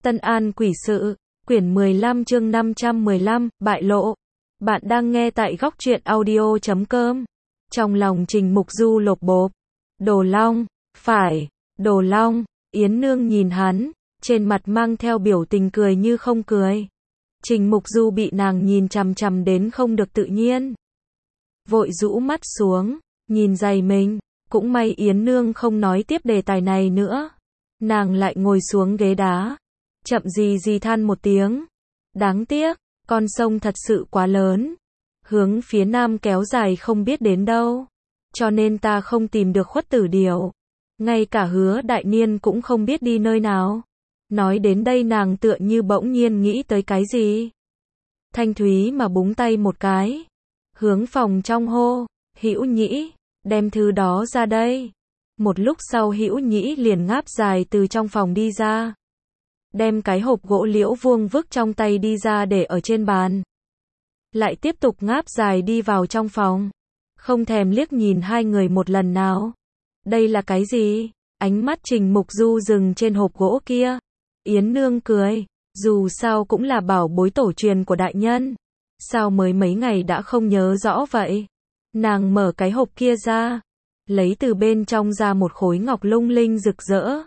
Tân An Quỷ Sự, quyển 15 chương 515, bại lộ. Bạn đang nghe tại góc truyện audio.com. Trong lòng Trình Mục Du lột bột. Đồ Long, phải, Đồ Long, Yến Nương nhìn hắn, trên mặt mang theo biểu tình cười như không cười. Trình Mục Du bị nàng nhìn chằm chằm đến không được tự nhiên. Vội rũ mắt xuống, nhìn giày mình, cũng may Yến Nương không nói tiếp đề tài này nữa. Nàng lại ngồi xuống ghế đá, chậm gì than một tiếng. Đáng tiếc, con sông thật sự quá lớn, hướng phía nam kéo dài không biết đến đâu, cho nên ta không tìm được Khuất Tử Điểu. Ngay cả Hứa Đại Niên cũng không biết đi nơi nào. Nói đến đây nàng tựa như bỗng nhiên nghĩ tới cái gì. Thanh Thúy mà búng tay một cái, hướng phòng trong hô, Hữu Nhĩ, đem thứ đó ra đây. Một lúc sau Hữu Nhĩ liền ngáp dài từ trong phòng đi ra, đem cái hộp gỗ liễu vuông vức trong tay đi ra để ở trên bàn. Lại tiếp tục ngáp dài đi vào trong phòng, không thèm liếc nhìn hai người một lần nào. Đây là cái gì? Ánh mắt Trình Mục Du dừng trên hộp gỗ kia. Yến Nương cười, dù sao cũng là bảo bối tổ truyền của đại nhân. Sao mới mấy ngày đã không nhớ rõ vậy? Nàng mở cái hộp kia ra, lấy từ bên trong ra một khối ngọc lung linh rực rỡ.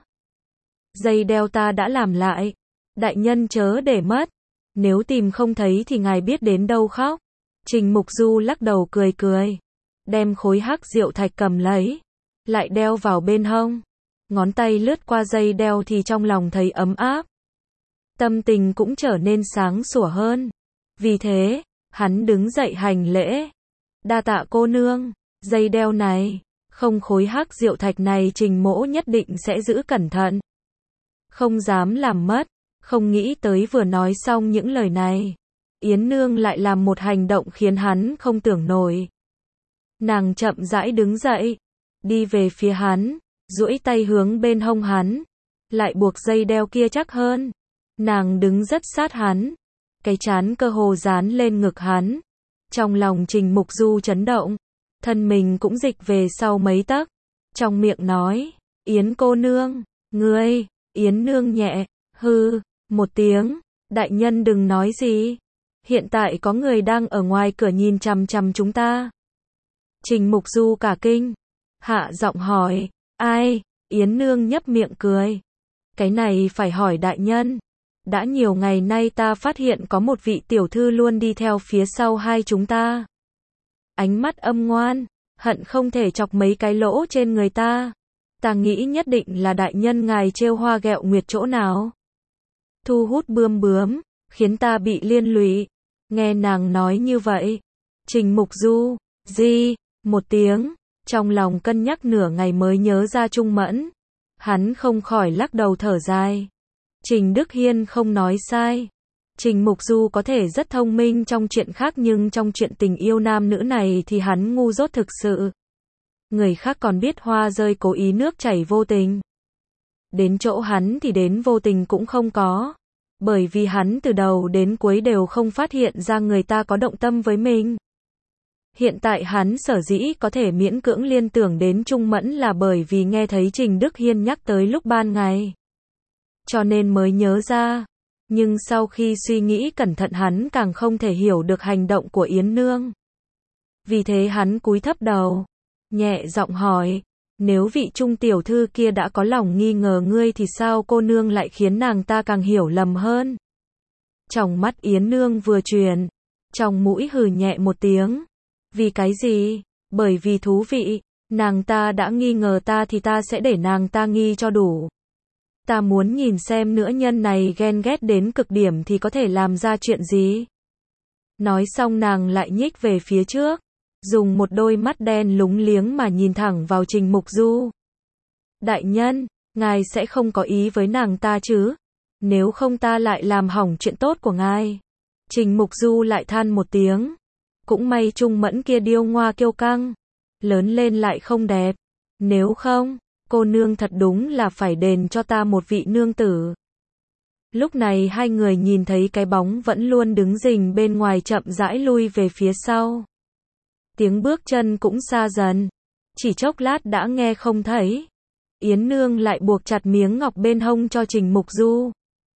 Dây đeo ta đã làm lại, đại nhân chớ để mất, nếu tìm không thấy thì ngài biết đến đâu khóc. Trình Mục Du lắc đầu cười cười, đem khối hắc diệu thạch cầm lấy, lại đeo vào bên hông. Ngón tay lướt qua dây đeo thì trong lòng thấy ấm áp, tâm tình cũng trở nên sáng sủa hơn. Vì thế, hắn đứng dậy hành lễ. Đa tạ cô nương, dây đeo này, không khối hắc diệu thạch này Trình mỗ nhất định sẽ giữ cẩn thận, không dám làm mất. Không nghĩ tới vừa nói xong những lời này, Yến Nương lại làm một hành động khiến hắn không tưởng nổi. Nàng chậm rãi đứng dậy, đi về phía hắn, duỗi tay hướng bên hông hắn, lại buộc dây đeo kia chắc hơn. Nàng đứng rất sát hắn, cái trán cơ hồ dán lên ngực hắn. Trong lòng Trình Mục Du chấn động, thân mình cũng dịch về sau mấy tấc, trong miệng nói, Yến cô nương, ngươi. Yến Nương nhẹ, hư, một tiếng, đại nhân đừng nói gì. Hiện tại có người đang ở ngoài cửa nhìn chằm chằm chúng ta. Trình Mục Du cả kinh, hạ giọng hỏi, ai? Yến Nương nhấp miệng cười, cái này phải hỏi đại nhân. Đã nhiều ngày nay ta phát hiện có một vị tiểu thư luôn đi theo phía sau hai chúng ta. Ánh mắt âm ngoan, hận không thể chọc mấy cái lỗ trên người ta. Ta nghĩ nhất định là đại nhân ngài trêu hoa ghẹo nguyệt chỗ nào, thu hút bươm bướm, khiến ta bị liên lụy. Nghe nàng nói như vậy, Trình Mục Du, một tiếng, trong lòng cân nhắc nửa ngày mới nhớ ra Trung Mẫn. Hắn không khỏi lắc đầu thở dài. Trình Đức Hiên không nói sai. Trình Mục Du có thể rất thông minh trong chuyện khác nhưng trong chuyện tình yêu nam nữ này thì hắn ngu dốt thực sự. Người khác còn biết hoa rơi cố ý nước chảy vô tình, đến chỗ hắn thì đến vô tình cũng không có. Bởi vì hắn từ đầu đến cuối đều không phát hiện ra người ta có động tâm với mình. Hiện tại hắn sở dĩ có thể miễn cưỡng liên tưởng đến Trung Mẫn là bởi vì nghe thấy Trình Đức Hiên nhắc tới lúc ban ngày, cho nên mới nhớ ra. Nhưng sau khi suy nghĩ cẩn thận hắn càng không thể hiểu được hành động của Yến Nương. Vì thế hắn cúi thấp đầu, nhẹ giọng hỏi, nếu vị Trung tiểu thư kia đã có lòng nghi ngờ ngươi thì sao cô nương lại khiến nàng ta càng hiểu lầm hơn? Trong mắt Yến Nương vừa chuyển, trong mũi hừ nhẹ một tiếng. Vì cái gì? Bởi vì thú vị, nàng ta đã nghi ngờ ta thì ta sẽ để nàng ta nghi cho đủ. Ta muốn nhìn xem nữ nhân này ghen ghét đến cực điểm thì có thể làm ra chuyện gì. Nói xong nàng lại nhích về phía trước, dùng một đôi mắt đen lúng liếng mà nhìn thẳng vào Trình Mục Du. Đại nhân, ngài sẽ không có ý với nàng ta chứ? Nếu không ta lại làm hỏng chuyện tốt của ngài. Trình Mục Du lại than một tiếng. Cũng may Trung Mẫn kia điêu ngoa kiêu căng, lớn lên lại không đẹp. Nếu không, cô nương thật đúng là phải đền cho ta một vị nương tử. Lúc này hai người nhìn thấy cái bóng vẫn luôn đứng rình bên ngoài chậm rãi lui về phía sau. Tiếng bước chân cũng xa dần, chỉ chốc lát đã nghe không thấy. Yến Nương lại buộc chặt miếng ngọc bên hông cho Trình Mục Du.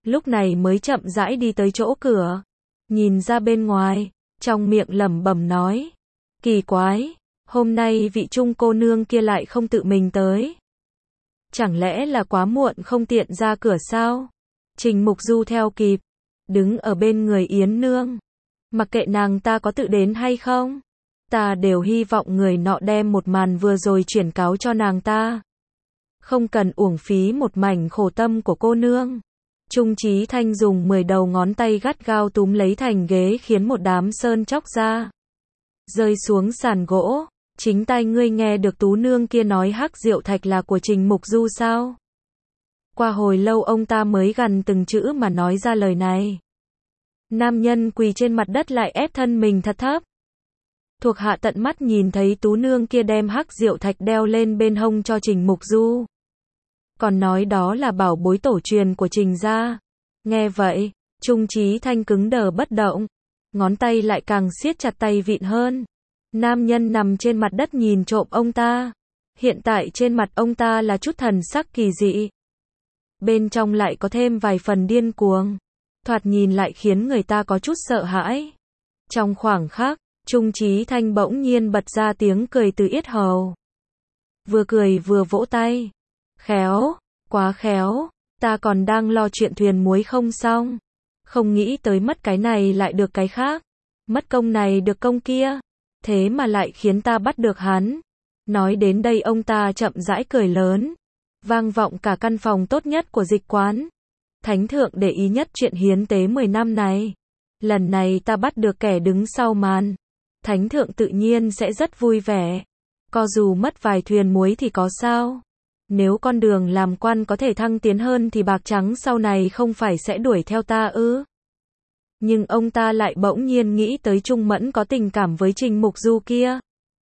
lúc này mới chậm rãi đi tới chỗ cửa, nhìn ra bên ngoài, trong miệng lẩm bẩm nói, kỳ quái, hôm nay vị Trung cô nương kia lại không tự mình tới. Chẳng lẽ là quá muộn không tiện ra cửa sao? Trình Mục Du theo kịp, đứng ở bên người Yến Nương. Mặc kệ nàng ta có tự đến hay không, ta đều hy vọng người nọ đem một màn vừa rồi chuyển cáo cho nàng ta. Không cần uổng phí một mảnh khổ tâm của cô nương. Trung Chí Thanh dùng 10 đầu ngón tay gắt gao túm lấy thành ghế khiến một đám sơn chóc ra, rơi xuống sàn gỗ. Chính tai ngươi nghe được tú nương kia nói hắc diệu thạch là của Trình Mục Du sao? Qua hồi lâu ông ta mới gằn từng chữ mà nói ra lời này. Nam nhân quỳ trên mặt đất lại ép thân mình thật thấp. Thuộc hạ tận mắt nhìn thấy tú nương kia đem hắc diệu thạch đeo lên bên hông cho Trình Mục Du. Còn nói đó là bảo bối tổ truyền của Trình gia. Nghe vậy, Trung Chí Thanh cứng đờ bất động. Ngón tay lại càng siết chặt tay vịn hơn. Nam nhân nằm trên mặt đất nhìn trộm ông ta. Hiện tại trên mặt ông ta là chút thần sắc kỳ dị. Bên trong lại có thêm vài phần điên cuồng. Thoạt nhìn lại khiến người ta có chút sợ hãi. Trong khoảng khắc, Trung Chí Thanh bỗng nhiên bật ra tiếng cười từ yết hầu. Vừa cười vừa vỗ tay. Khéo, quá khéo, ta còn đang lo chuyện thuyền muối không xong. Không nghĩ tới mất cái này lại được cái khác. Mất công này được công kia. Thế mà lại khiến ta bắt được hắn. Nói đến đây ông ta chậm rãi cười lớn. Vang vọng cả căn phòng tốt nhất của dịch quán. Thánh thượng để ý nhất chuyện hiến tế 10 năm này. Lần này ta bắt được kẻ đứng sau màn. Thánh thượng tự nhiên sẽ rất vui vẻ. Có dù mất vài thuyền muối thì có sao? Nếu con đường làm quan có thể thăng tiến hơn thì bạc trắng sau này không phải sẽ đuổi theo ta ư? Nhưng ông ta lại bỗng nhiên nghĩ tới Trung Mẫn có tình cảm với Trình Mục Du kia.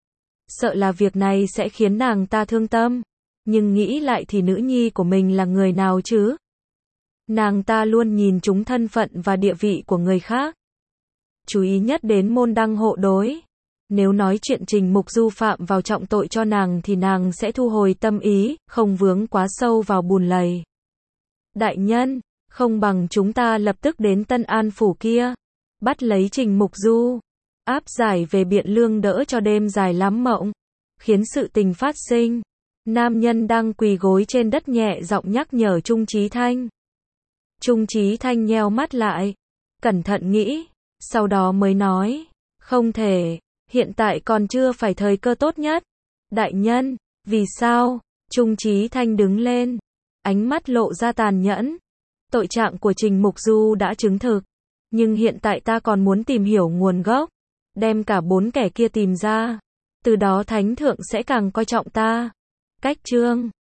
Sợ là việc này sẽ khiến nàng ta thương tâm. Nhưng nghĩ lại thì nữ nhi của mình là người nào chứ? Nàng ta luôn nhìn trúng thân phận và địa vị của người khác. Chú ý nhất đến môn đăng hộ đối. Nếu nói chuyện Trình Mục Du phạm vào trọng tội cho nàng thì nàng sẽ thu hồi tâm ý, không vướng quá sâu vào bùn lầy. Đại nhân, không bằng chúng ta lập tức đến Tân An phủ kia, bắt lấy Trình Mục Du, áp giải về Biện Lương đỡ cho đêm dài lắm mộng, khiến sự tình phát sinh. Nam nhân đang quỳ gối trên đất nhẹ giọng nhắc nhở Trung Chí Thanh. Trung Chí Thanh nheo mắt lại, cẩn thận nghĩ, sau đó mới nói, không thể, hiện tại còn chưa phải thời cơ tốt nhất. Đại nhân, vì sao? Trung Chí Thanh đứng lên, ánh mắt lộ ra tàn nhẫn. Tội trạng của Trình Mục Du đã chứng thực, nhưng hiện tại ta còn muốn tìm hiểu nguồn gốc, đem cả 4 kẻ kia tìm ra, từ đó Thánh thượng sẽ càng coi trọng ta. Cách chương